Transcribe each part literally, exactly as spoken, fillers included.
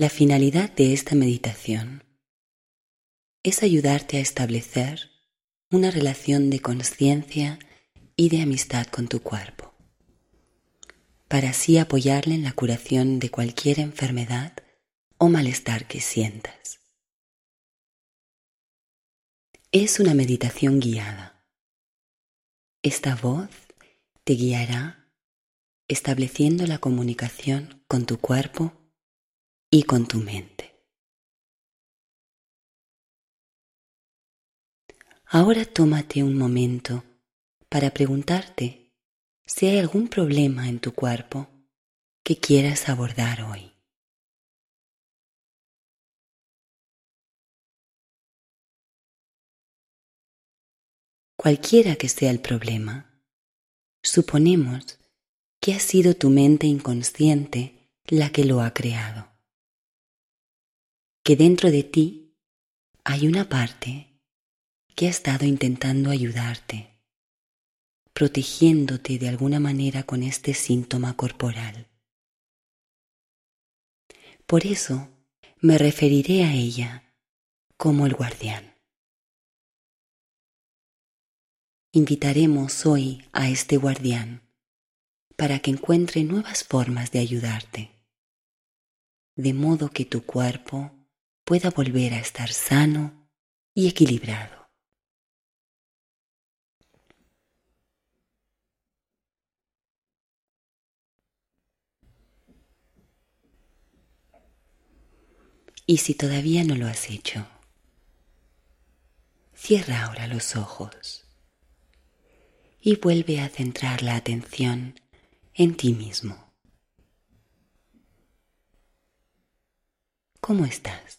La finalidad de esta meditación es ayudarte a establecer una relación de consciencia y de amistad con tu cuerpo, para así apoyarle en la curación de cualquier enfermedad o malestar que sientas. Es una meditación guiada. Esta voz te guiará estableciendo la comunicación con tu cuerpo y con tu mente. Ahora tómate un momento para preguntarte si hay algún problema en tu cuerpo que quieras abordar hoy. Cualquiera que sea el problema, suponemos que ha sido tu mente inconsciente la que lo ha creado, que dentro de ti hay una parte que ha estado intentando ayudarte, protegiéndote de alguna manera con este síntoma corporal. Por eso me referiré a ella como el guardián. Invitaremos hoy a este guardián para que encuentre nuevas formas de ayudarte, de modo que tu cuerpo pueda volver a estar sano y equilibrado. Y si todavía no lo has hecho, cierra ahora los ojos y vuelve a centrar la atención en ti mismo. ¿Cómo estás?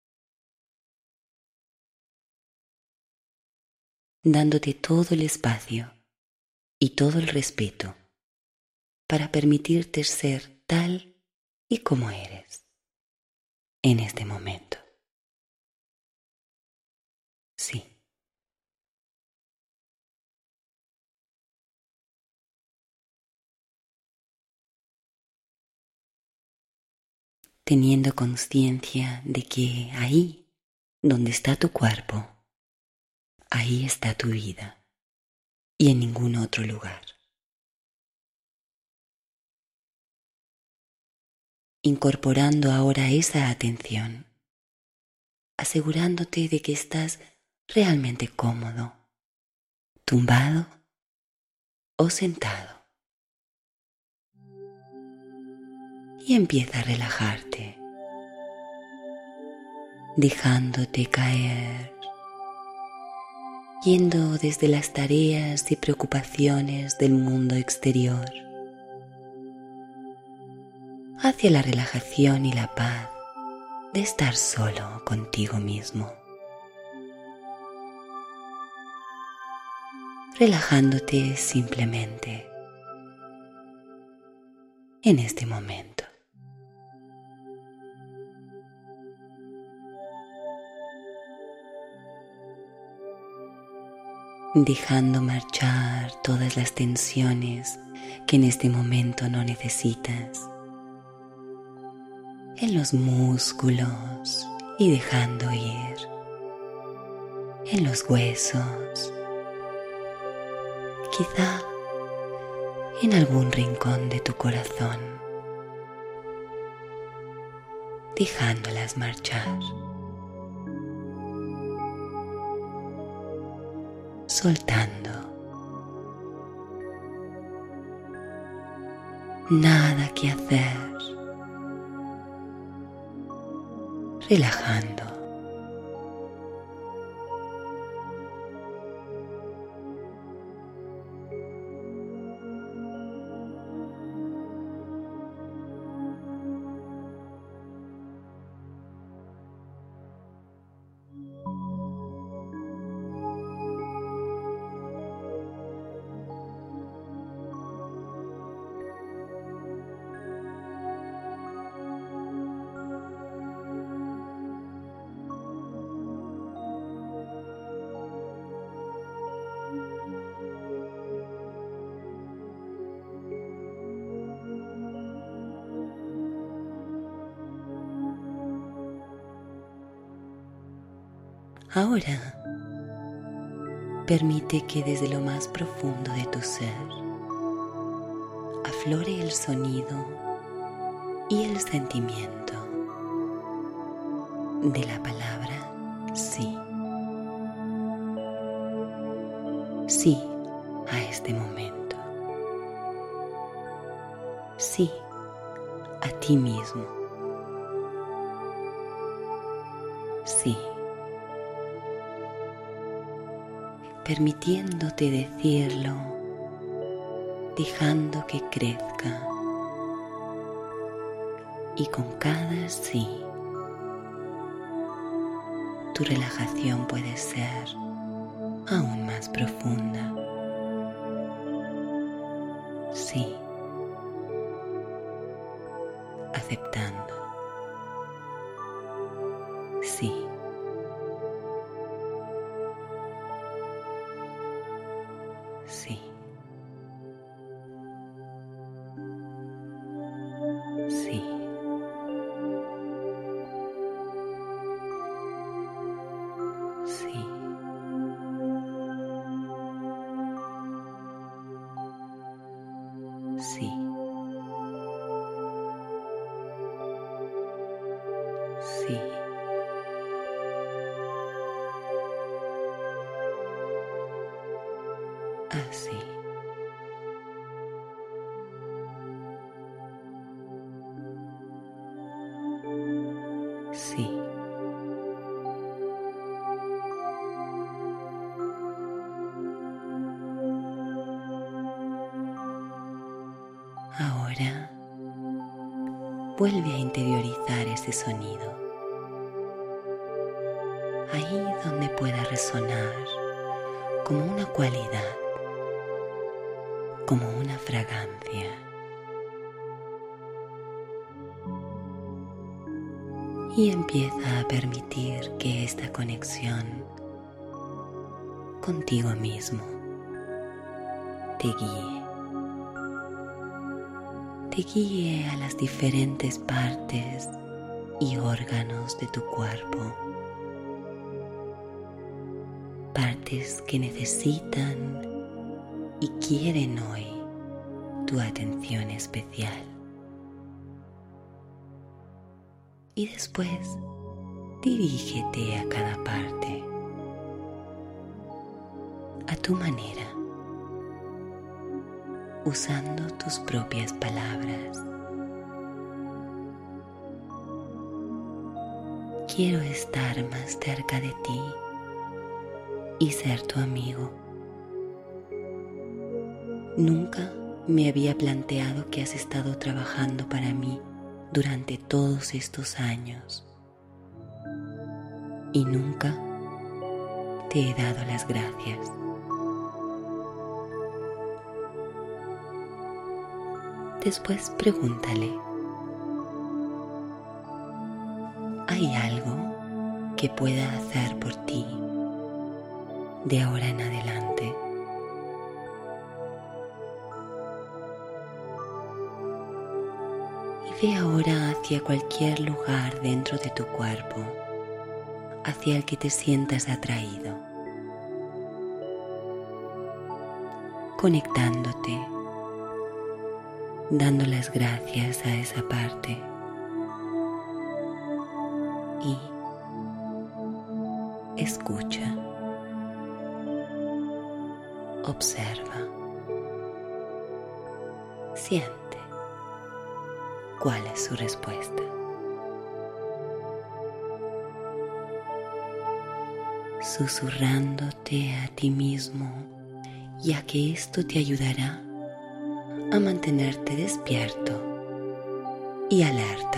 Dándote todo el espacio y todo el respeto para permitirte ser tal y como eres en este momento. Sí. Teniendo conciencia de que ahí, donde está tu cuerpo, ahí está tu vida y en ningún otro lugar. Incorporando ahora esa atención, asegurándote de que estás realmente cómodo, tumbado o sentado. Y empieza a relajarte, dejándote caer, yendo desde las tareas y preocupaciones del mundo exterior hacia la relajación y la paz de estar solo contigo mismo. Relajándote simplemente en este momento. Dejando marchar todas las tensiones que en este momento no necesitas en los músculos y dejando ir en los huesos, quizá en algún rincón de tu corazón, dejándolas marchar, soltando. Nada que hacer, relajando. Ahora, permite que desde lo más profundo de tu ser aflore el sonido y el sentimiento de la palabra sí. Sí a este momento. Sí a ti mismo. Sí. Permitiéndote decirlo, dejando que crezca. Y con cada sí, tu relajación puede ser aún más profunda. Sí. Aceptando. Sí. Sí. Sí. Sí. Sí. Sí. Así. Sí. Ahora vuelve a interiorizar ese sonido, ahí donde pueda resonar como una cualidad, como una fragancia. Y empieza a permitir que esta conexión contigo mismo te guíe. Te guíe a las diferentes partes y órganos de tu cuerpo. Partes que necesitan y quieren hoy tu atención especial. Y después dirígete a cada parte a tu manera, usando tus propias palabras. Quiero estar más cerca de ti y ser tu amigo. Nunca me había planteado que has estado trabajando para mí durante todos estos años y nunca te he dado las gracias. Después pregúntale, ¿hay algo que pueda hacer por ti de ahora en adelante? Y ve ahora hacia cualquier lugar dentro de tu cuerpo, hacia el que te sientas atraído, conectándote, dando las gracias a esa parte y escucha, observa, siente cuál es su respuesta. Susurrándote a ti mismo, ya que esto te ayudará a mantenerte despierto y alerta.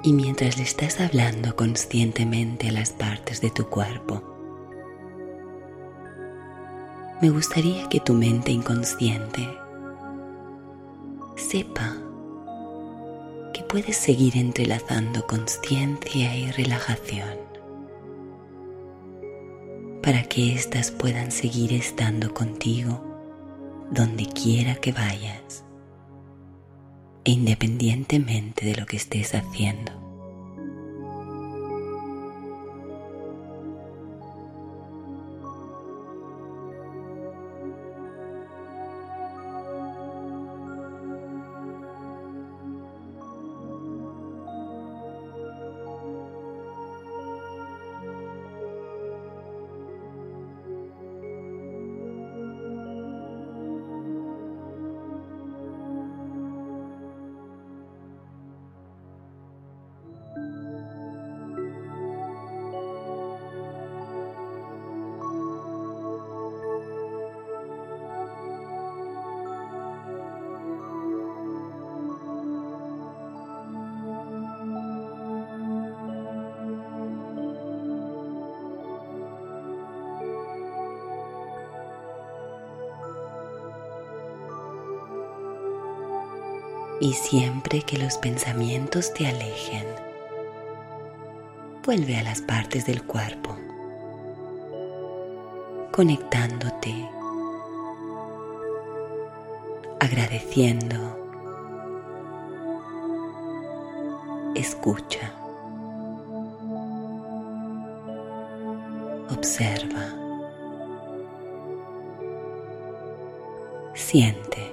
Y mientras le estás hablando conscientemente a las partes de tu cuerpo, me gustaría que tu mente inconsciente sepa que puedes seguir entrelazando consciencia y relajación para que éstas puedan seguir estando contigo donde quiera que vayas e independientemente de lo que estés haciendo. Y siempre que los pensamientos te alejen, vuelve a las partes del cuerpo, conectándote, agradeciendo, escucha, observa, siente.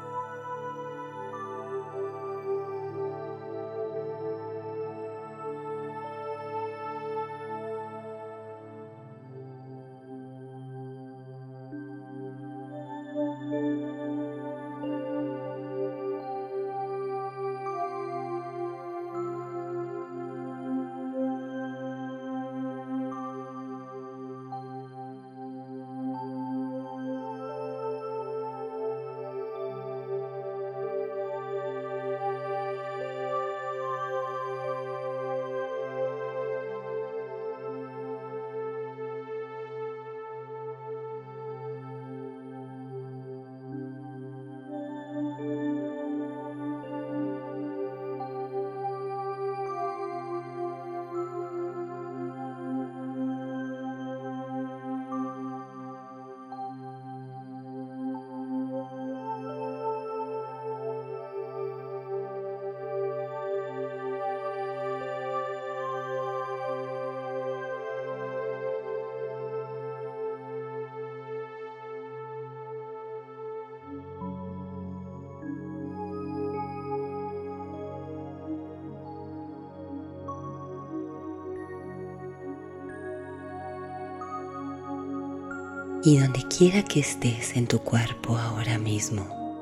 Y donde quiera que estés en tu cuerpo ahora mismo,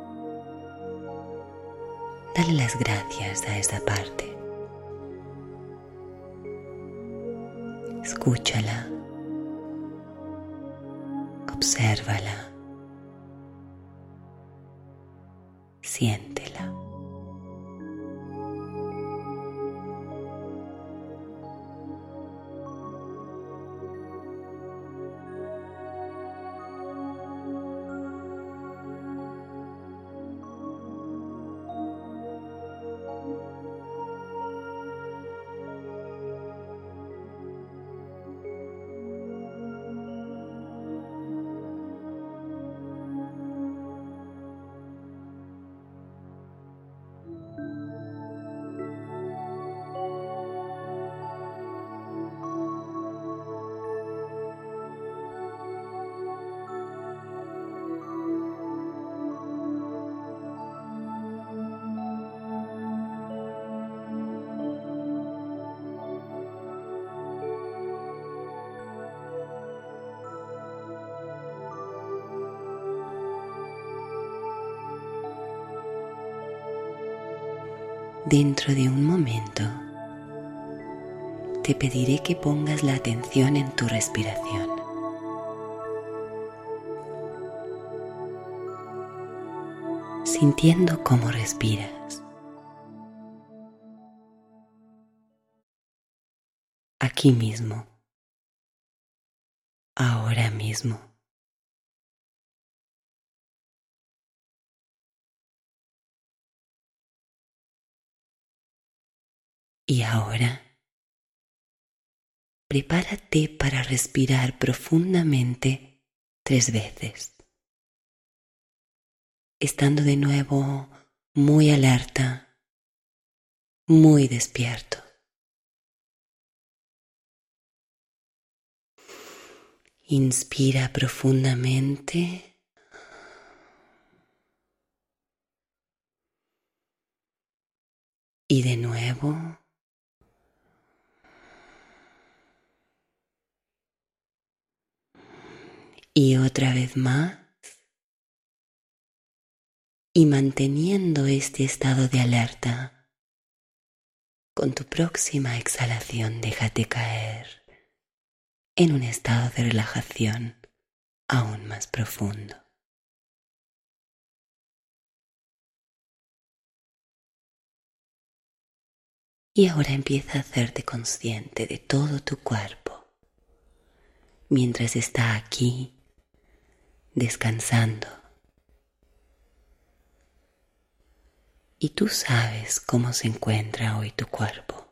dale las gracias a esa parte. Escúchala, obsérvala, siéntela. Dentro de un momento, te pediré que pongas la atención en tu respiración. Sintiendo cómo respiras. aquí mismo, ahora mismo. Y ahora, prepárate para respirar profundamente tres veces, estando de nuevo muy alerta, muy despierto. Inspira profundamente y de nuevo. Y otra vez más. Y manteniendo este estado de alerta, con tu próxima exhalación déjate caer en un estado de relajación aún más profundo. Y ahora empieza a hacerte consciente de todo tu cuerpo mientras está aquí descansando. Y tú sabes cómo se encuentra hoy tu cuerpo,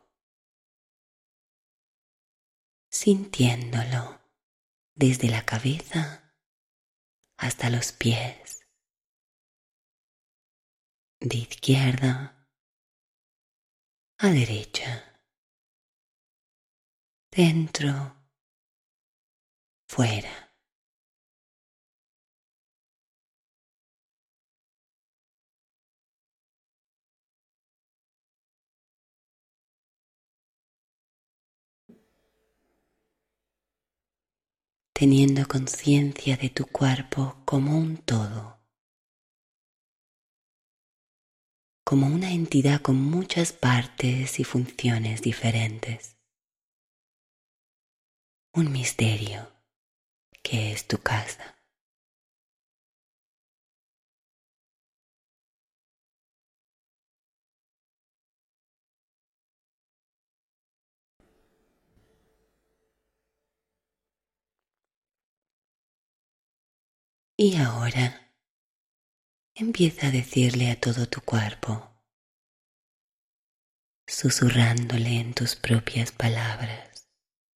sintiéndolo desde la cabeza hasta los pies, de izquierda a derecha, dentro, fuera. Teniendo conciencia de tu cuerpo como un todo, como una entidad con muchas partes y funciones diferentes. Un misterio que es tu casa. Y ahora empieza a decirle a todo tu cuerpo, susurrándole en tus propias palabras: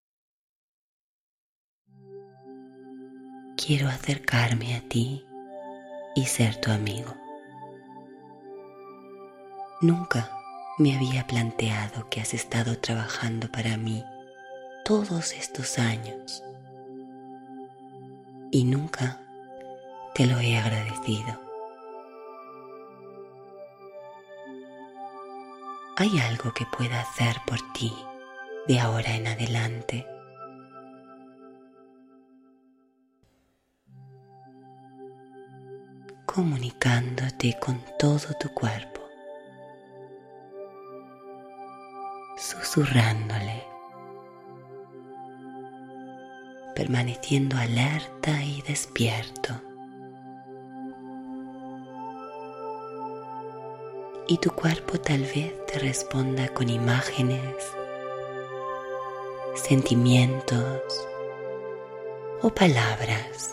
quiero acercarme a ti y ser tu amigo. Nunca me había planteado que has estado trabajando para mí todos estos años y nunca te lo he agradecido. ¿Hay algo que pueda hacer por ti de ahora en adelante? Comunicándote con todo tu cuerpo, susurrándole, permaneciendo alerta y despierto. Y tu cuerpo tal vez te responda con imágenes, sentimientos o palabras.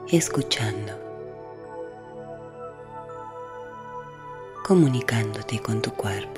escuchando, comunicándote con tu cuerpo.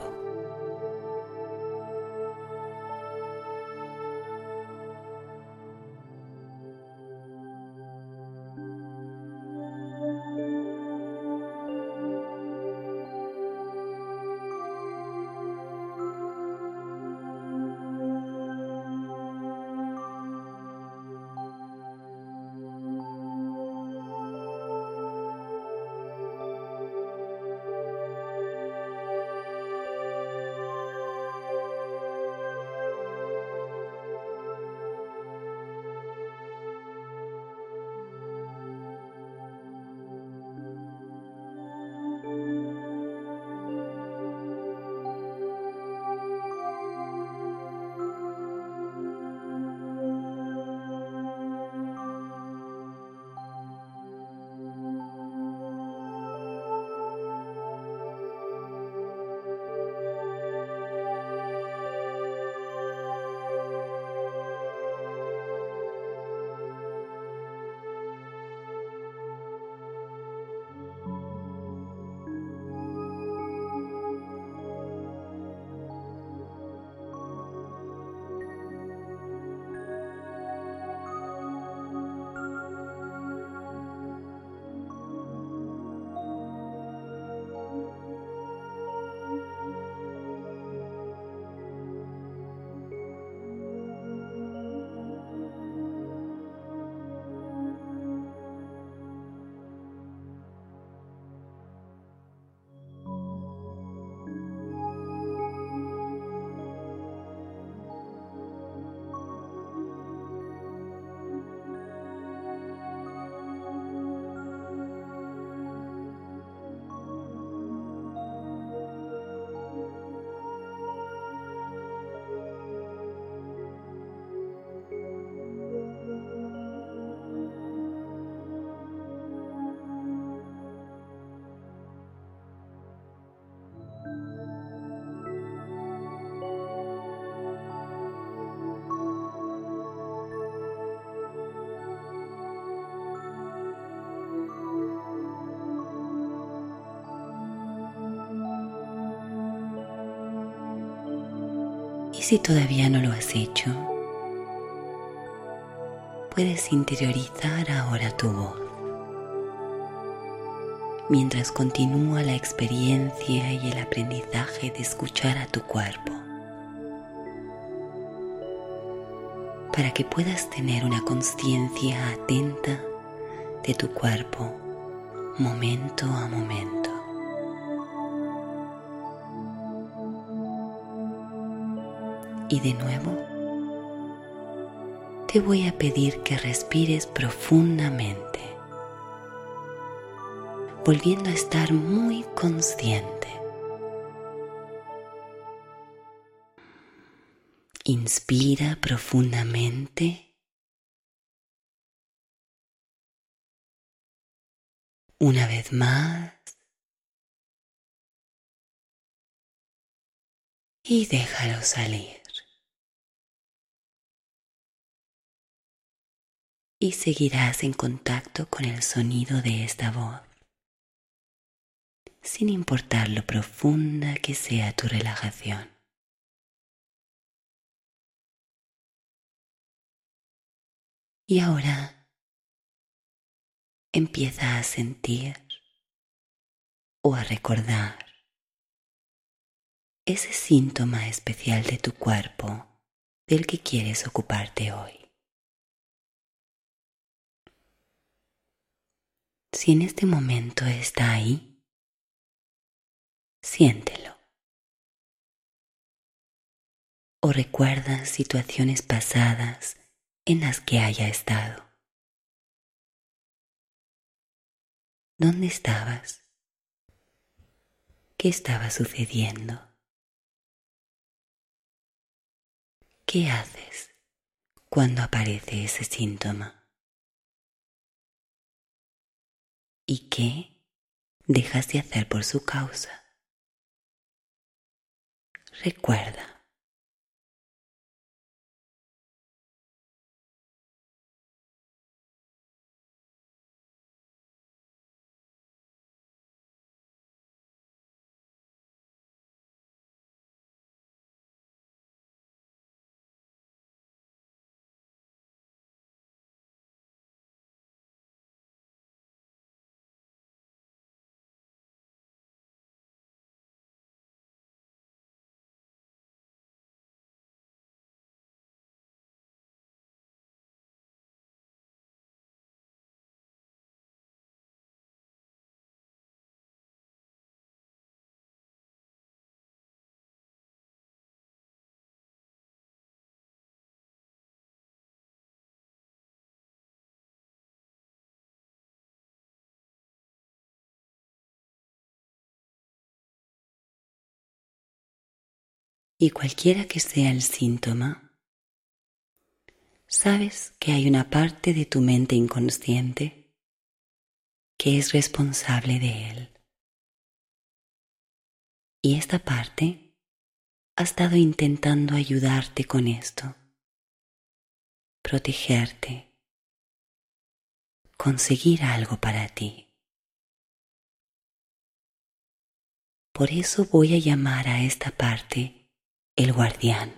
Y si todavía no lo has hecho, puedes interiorizar ahora tu voz, mientras continúa la experiencia y el aprendizaje de escuchar a tu cuerpo, para que puedas tener una conciencia atenta de tu cuerpo momento a momento. Y de nuevo, te voy a pedir que respires profundamente, volviendo a estar muy consciente. Inspira profundamente. Una vez más. Y déjalo salir. Y seguirás en contacto con el sonido de esta voz, sin importar lo profunda que sea tu relajación. Y ahora empieza a sentir o a recordar ese síntoma especial de tu cuerpo del que quieres ocuparte hoy. Si en este momento está ahí, siéntelo. O recuerda situaciones pasadas en las que haya estado. ¿Dónde estabas? ¿Qué estaba sucediendo? ¿Qué haces cuando aparece ese síntoma? ¿Y qué dejas de hacer por su causa? Recuerda. Y cualquiera que sea el síntoma, sabes que hay una parte de tu mente inconsciente que es responsable de él. Y esta parte ha estado intentando ayudarte con esto, protegerte, conseguir algo para ti. Por eso voy a llamar a esta parte el guardián.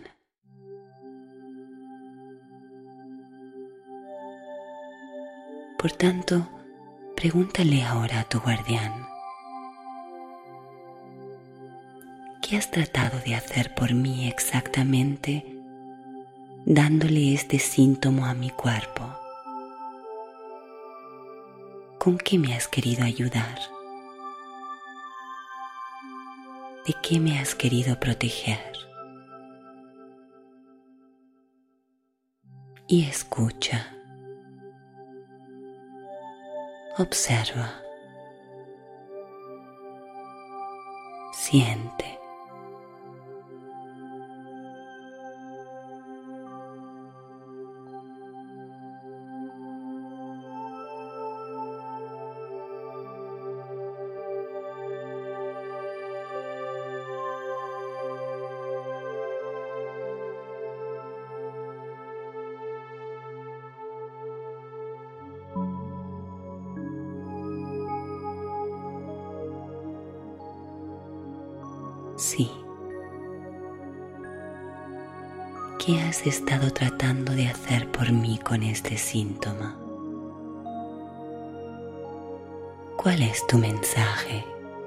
Por tanto, pregúntale ahora a tu guardián, ¿qué has tratado de hacer por mí exactamente dándole este síntoma a mi cuerpo? ¿Con qué me has querido ayudar? ¿De qué me has querido proteger? Y escucha. Observa. Siente. Sí. ¿Qué has estado tratando de hacer por mí con este síntoma? ¿Cuál es tu mensaje?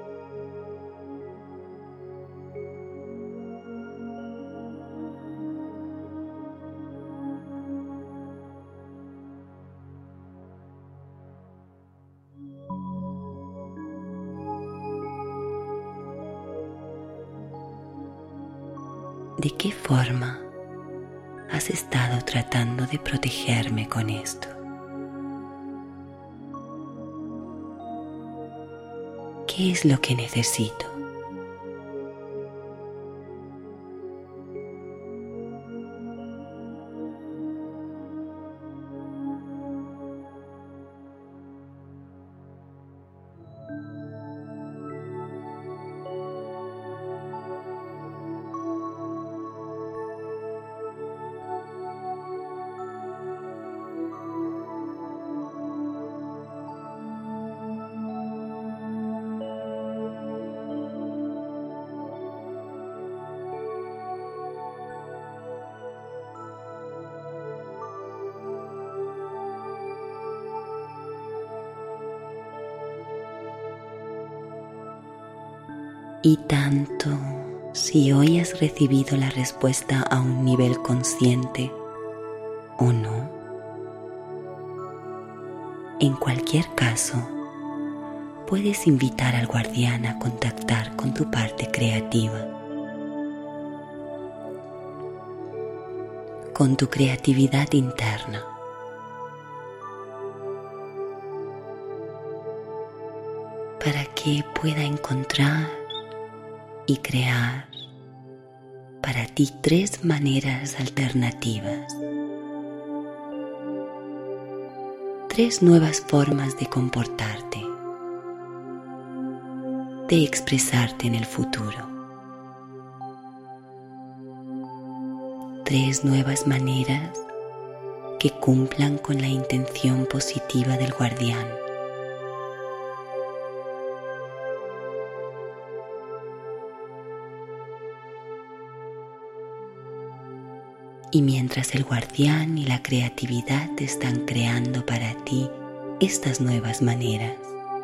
¿De qué forma has estado tratando de protegerme con esto? ¿Qué es lo que necesito? Y tanto si hoy has recibido la respuesta a un nivel consciente o no, en cualquier caso, puedes invitar al guardián a contactar con tu parte creativa, con tu creatividad interna. Para que pueda encontrar y crear para ti tres maneras alternativas, tres nuevas formas de comportarte, de expresarte en el futuro, tres nuevas maneras que cumplan con la intención positiva del guardián. Y mientras el guardián y la creatividad te están creando para ti estas nuevas maneras,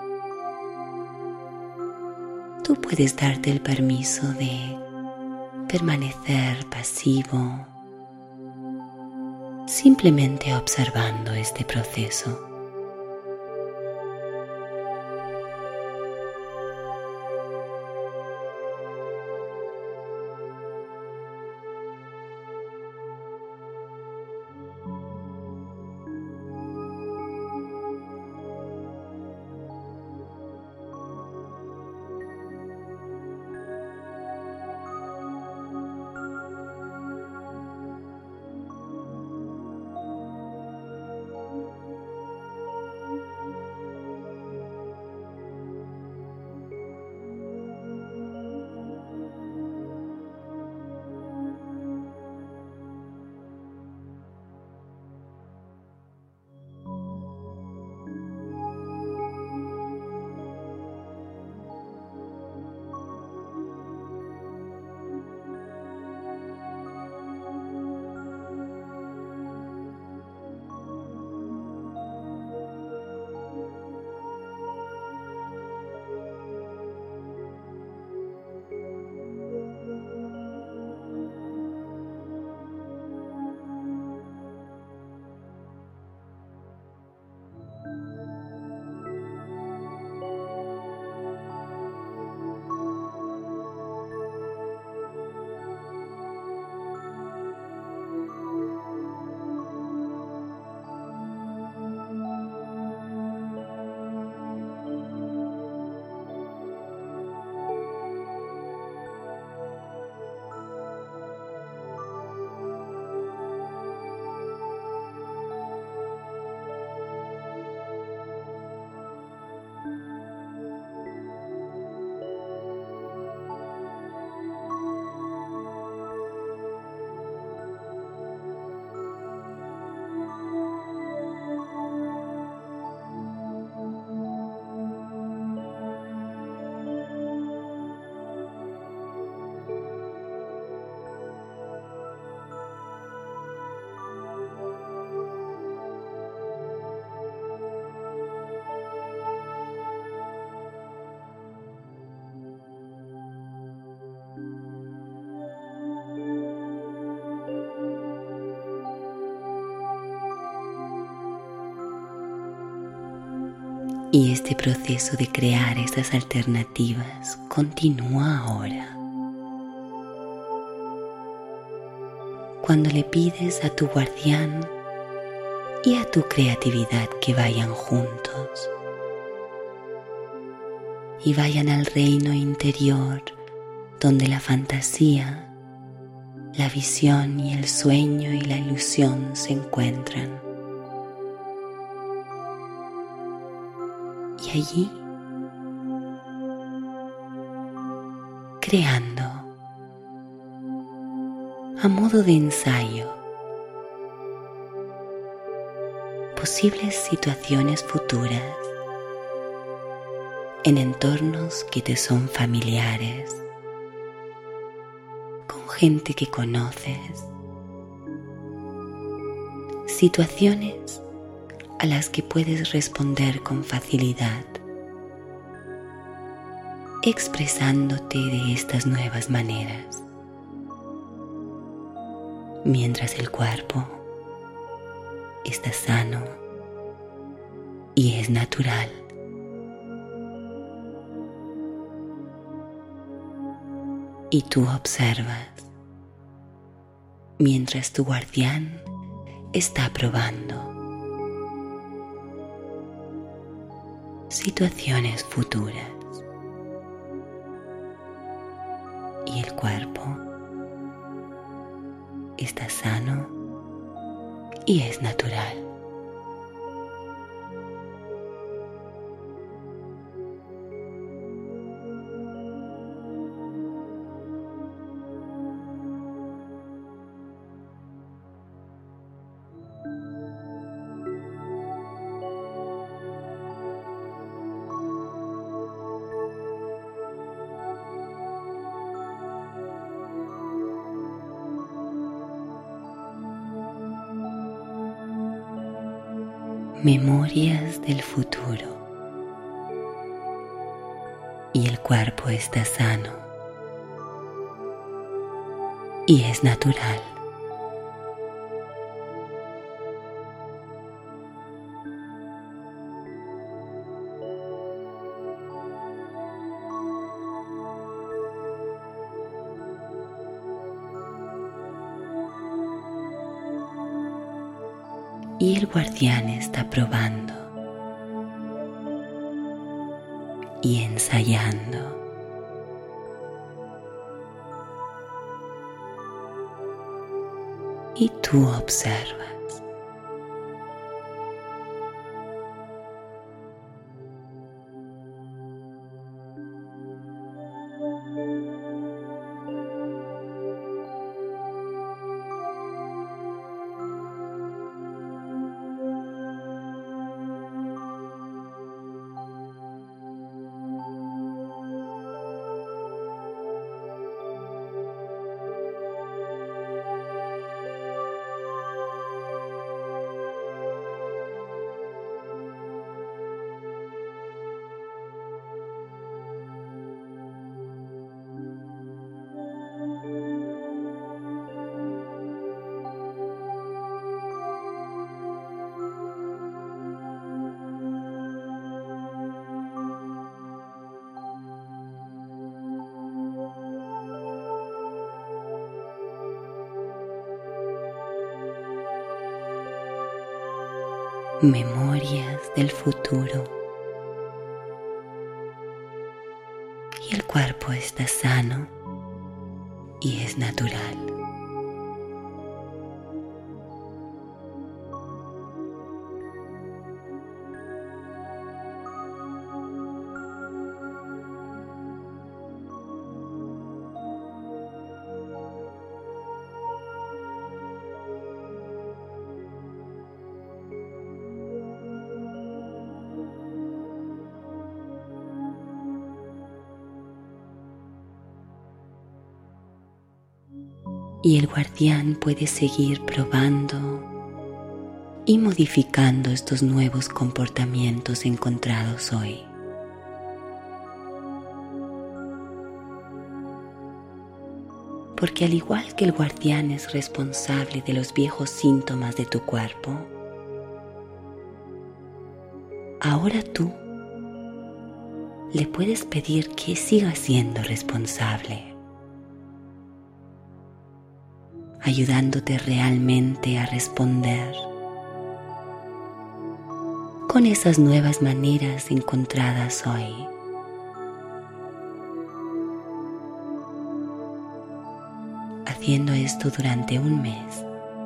tú puedes darte el permiso de permanecer pasivo, simplemente observando este proceso. Y este proceso de crear esas alternativas continúa ahora. Cuando le pides a tu guardián y a tu creatividad que vayan juntos y vayan al reino interior donde la fantasía, la visión y el sueño y la ilusión se encuentran. Y allí, creando a modo de ensayo posibles situaciones futuras en entornos que te son familiares, con gente que conoces, situaciones a las que puedes responder con facilidad, expresándote de estas nuevas maneras, mientras el cuerpo está sano y es natural. Y tú observas mientras tu guardián está probando situaciones futuras y el cuerpo está sano y es natural. Memorias del futuro y el cuerpo está sano y es natural. Y el guardián está probando y ensayando. Y tú observas. Memorias del futuro y el cuerpo está sano y es natural. Y el guardián puede seguir probando y modificando estos nuevos comportamientos encontrados hoy. Porque al igual que el guardián es responsable de los viejos síntomas de tu cuerpo, ahora tú le puedes pedir que siga siendo responsable, ayudándote realmente a responder con esas nuevas maneras encontradas hoy. Haciendo esto durante un mes,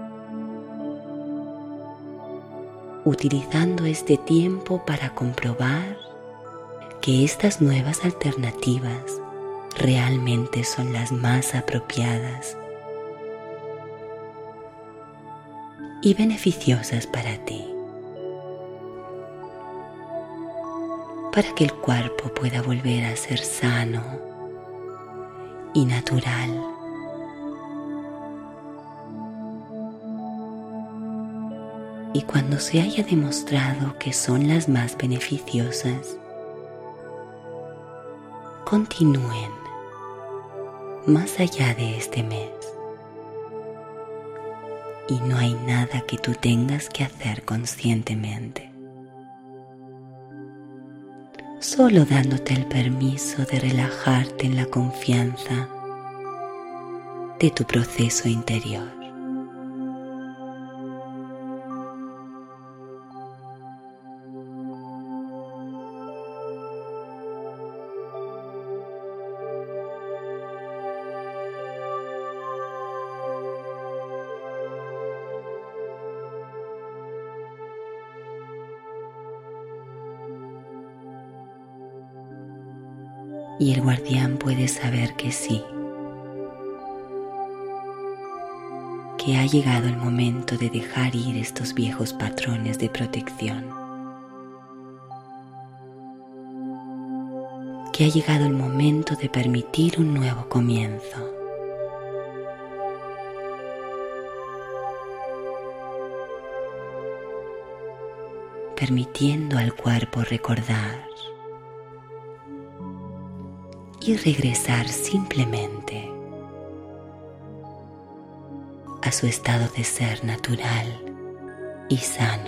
utilizando este tiempo para comprobar que estas nuevas alternativas realmente son las más apropiadas y beneficiosas para ti, para que el cuerpo pueda volver a ser sano y natural. Y cuando se haya demostrado que son las más beneficiosas, continúen más allá de este mes. Y no hay nada que tú tengas que hacer conscientemente, solo dándote el permiso de relajarte en la confianza de tu proceso interior. Y el guardián puede saber que sí, que ha llegado el momento de dejar ir estos viejos patrones de protección, que ha llegado el momento de permitir un nuevo comienzo. Permitiendo al cuerpo recordar y regresar simplemente a su estado de ser natural y sano.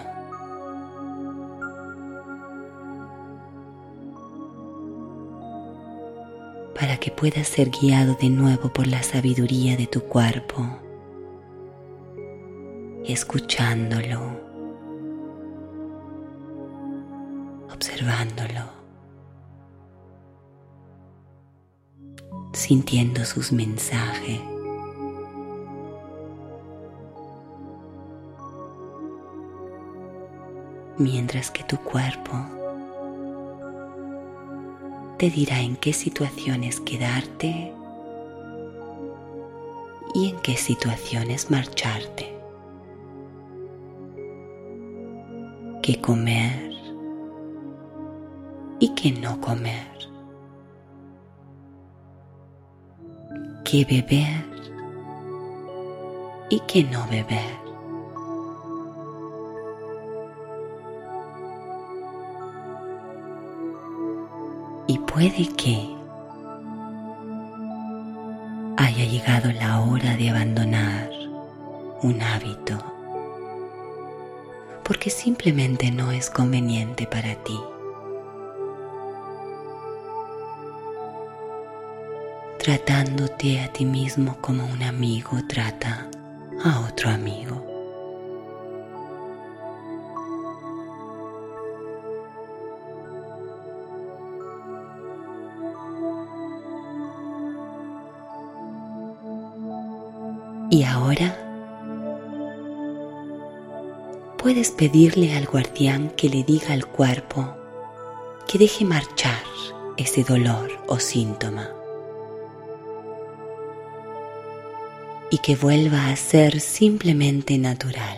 Para que puedas ser guiado de nuevo por la sabiduría de tu cuerpo, escuchándolo, observándolo, sintiendo sus mensajes, mientras que tu cuerpo te dirá en qué situaciones quedarte y en qué situaciones marcharte, qué comer y qué no comer, qué beber y qué no beber. Y puede que haya llegado la hora de abandonar un hábito, porque simplemente no es conveniente para ti. Tratándote a ti mismo como un amigo trata a otro amigo. Y ahora puedes pedirle al guardián que le diga al cuerpo que deje marchar ese dolor o síntoma y que vuelva a ser simplemente natural.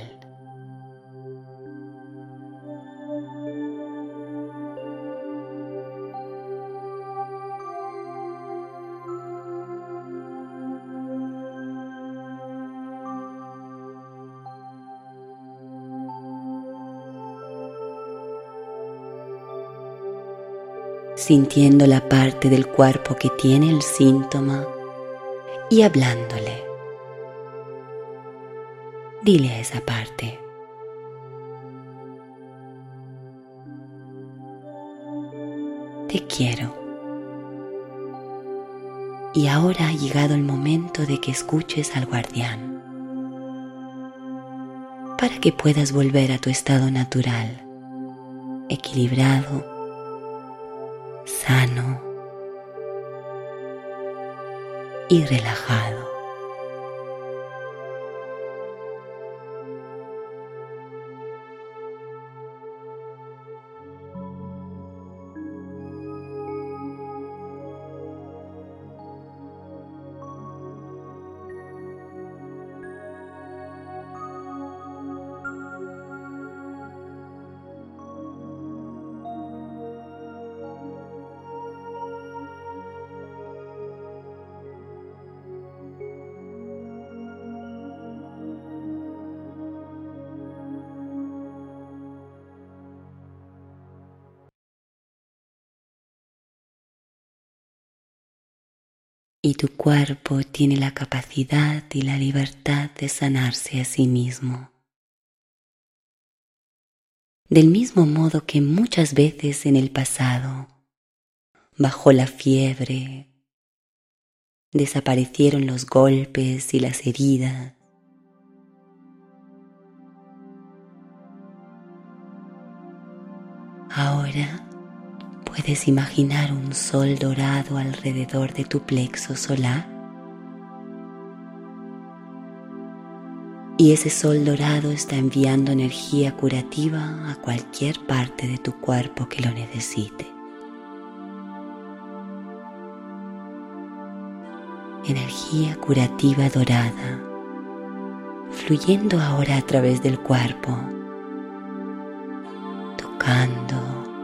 Sintiendo la parte del cuerpo que tiene el síntoma y hablándole. Dile a esa parte: te te quiero. Y ahora ha llegado el momento de que escuches al guardián, para que puedas volver a tu estado natural, equilibrado, sano y relajado. Y tu cuerpo tiene la capacidad y la libertad de sanarse a sí mismo. Del mismo modo que muchas veces en el pasado, bajo la fiebre, desaparecieron los golpes y las heridas. Ahora ¿puedes imaginar un sol dorado alrededor de tu plexo solar? Y ese sol dorado está enviando energía curativa a cualquier parte de tu cuerpo que lo necesite. Energía curativa dorada, fluyendo ahora a través del cuerpo, tocando,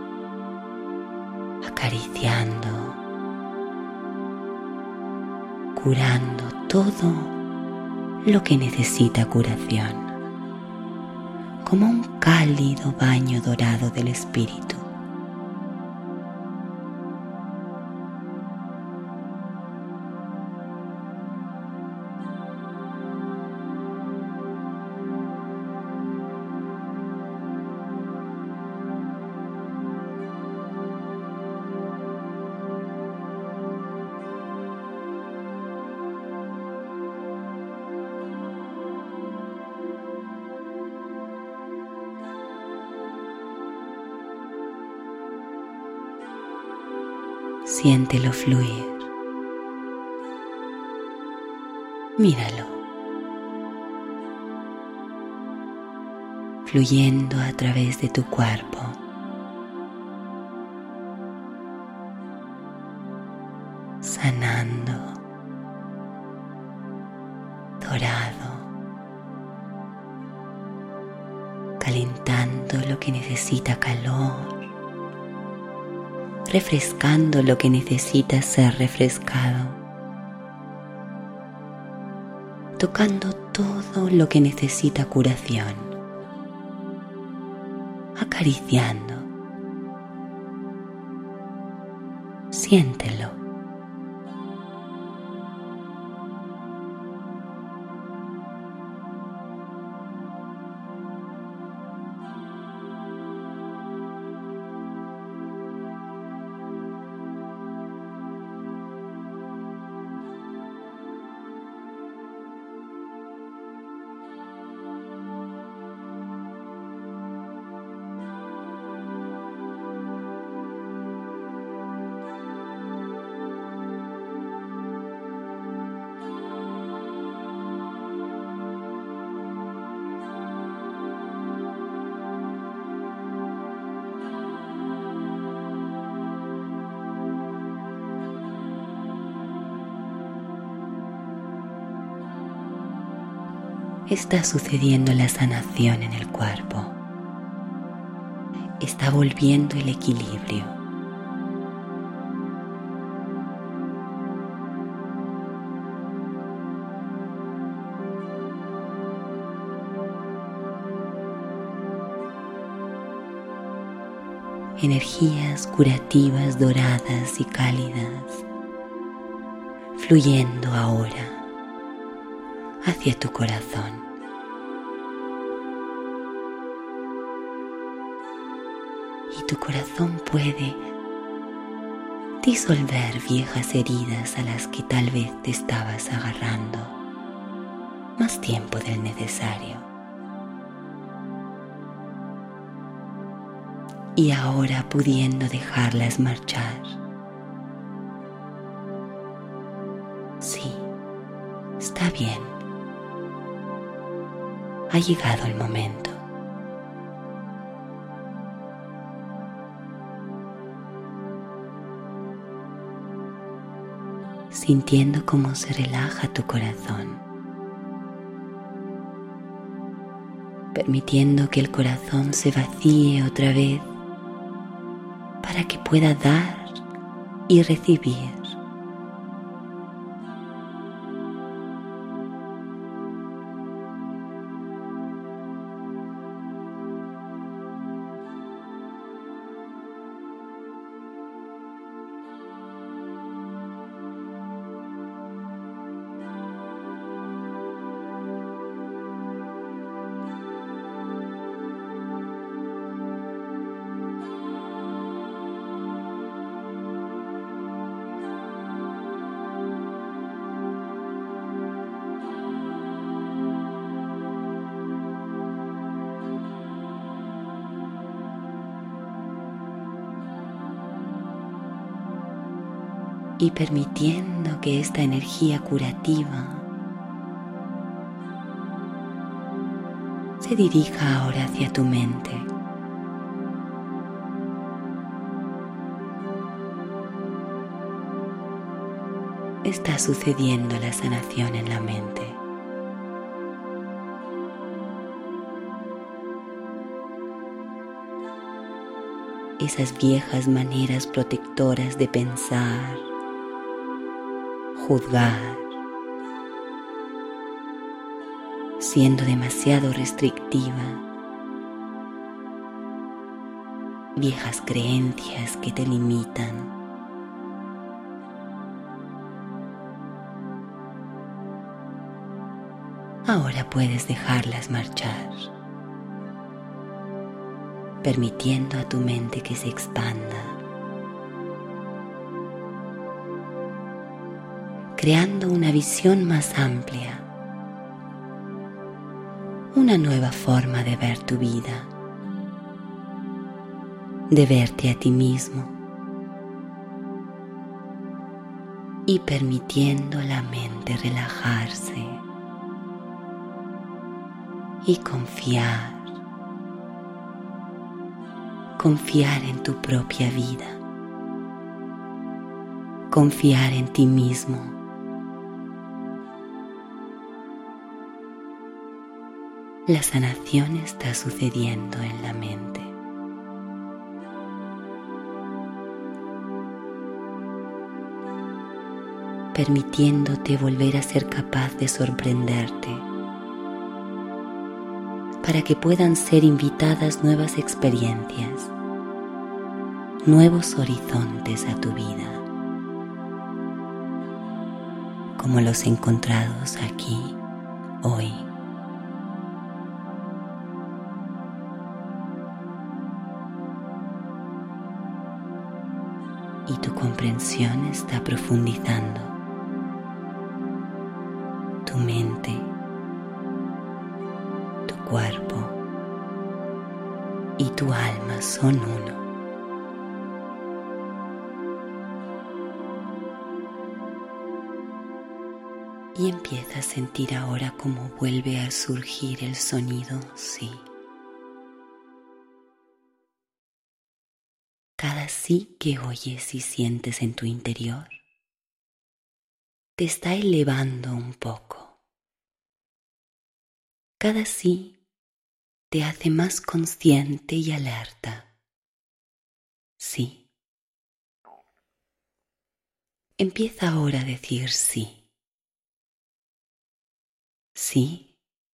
acariciando, curando todo lo que necesita curación, como un cálido baño dorado del espíritu. Siéntelo fluir. Míralo. Fluyendo a través de tu cuerpo. Sanando. Dorado. Calentando lo que necesita calor. Refrescando lo que necesita ser refrescado, tocando todo lo que necesita curación, acariciando, siéntelo. Está sucediendo la sanación en el cuerpo. Está volviendo el equilibrio. Energías curativas doradas y cálidas fluyendo ahora hacia tu corazón. Y tu corazón puede disolver viejas heridas a las que tal vez te estabas agarrando más tiempo del necesario. Y ahora pudiendo dejarlas marchar. Sí, está bien. Ha llegado el momento. Sintiendo cómo se relaja tu corazón, permitiendo que el corazón se vacíe otra vez para que pueda dar y recibir. Y permitiendo que esta energía curativa se dirija ahora hacia tu mente. Está sucediendo la sanación en la mente. Esas viejas maneras protectoras de pensar, juzgar, siendo demasiado restrictiva, viejas creencias que te limitan. Ahora puedes dejarlas marchar, permitiendo a tu mente que se expanda, creando una visión más amplia, una nueva forma de ver tu vida, de verte a ti mismo y permitiendo a la mente relajarse y confiar, confiar en tu propia vida, confiar en ti mismo. La sanación está sucediendo en la mente. Permitiéndote volver a ser capaz de sorprenderte, para que puedan ser invitadas nuevas experiencias, nuevos horizontes a tu vida, como los encontrados aquí, hoy. Y tu comprensión está profundizando. Tu mente, tu cuerpo y tu alma son uno. Y empieza a sentir ahora cómo vuelve a surgir el sonido sí. Cada sí que oyes y sientes en tu interior te está elevando un poco. Cada sí te hace más consciente y alerta. Sí. Empieza ahora a decir sí. Sí.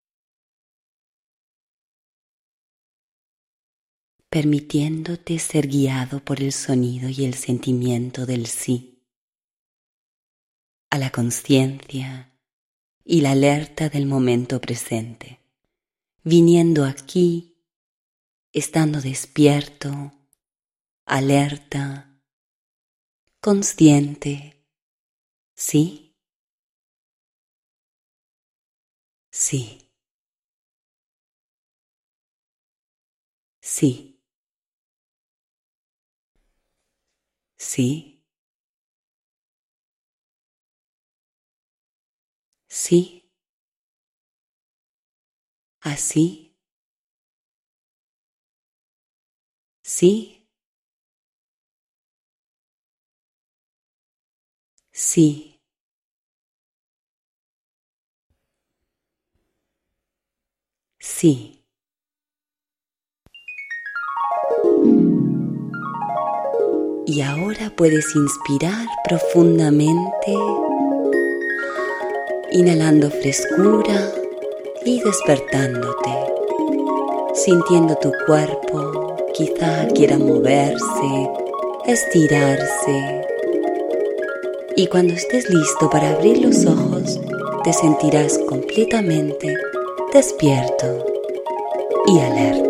Permitiéndote ser guiado por el sonido y el sentimiento del sí, a la conciencia y la alerta del momento presente, viniendo aquí, estando despierto, alerta, consciente. ¿Sí? Sí. Sí. Sí. Sí. Así. Sí. Sí. Sí. Y ahora puedes inspirar profundamente, inhalando frescura y despertándote, sintiendo tu cuerpo, quizá quiera moverse, estirarse. Y cuando estés listo para abrir los ojos, te sentirás completamente despierto y alerta.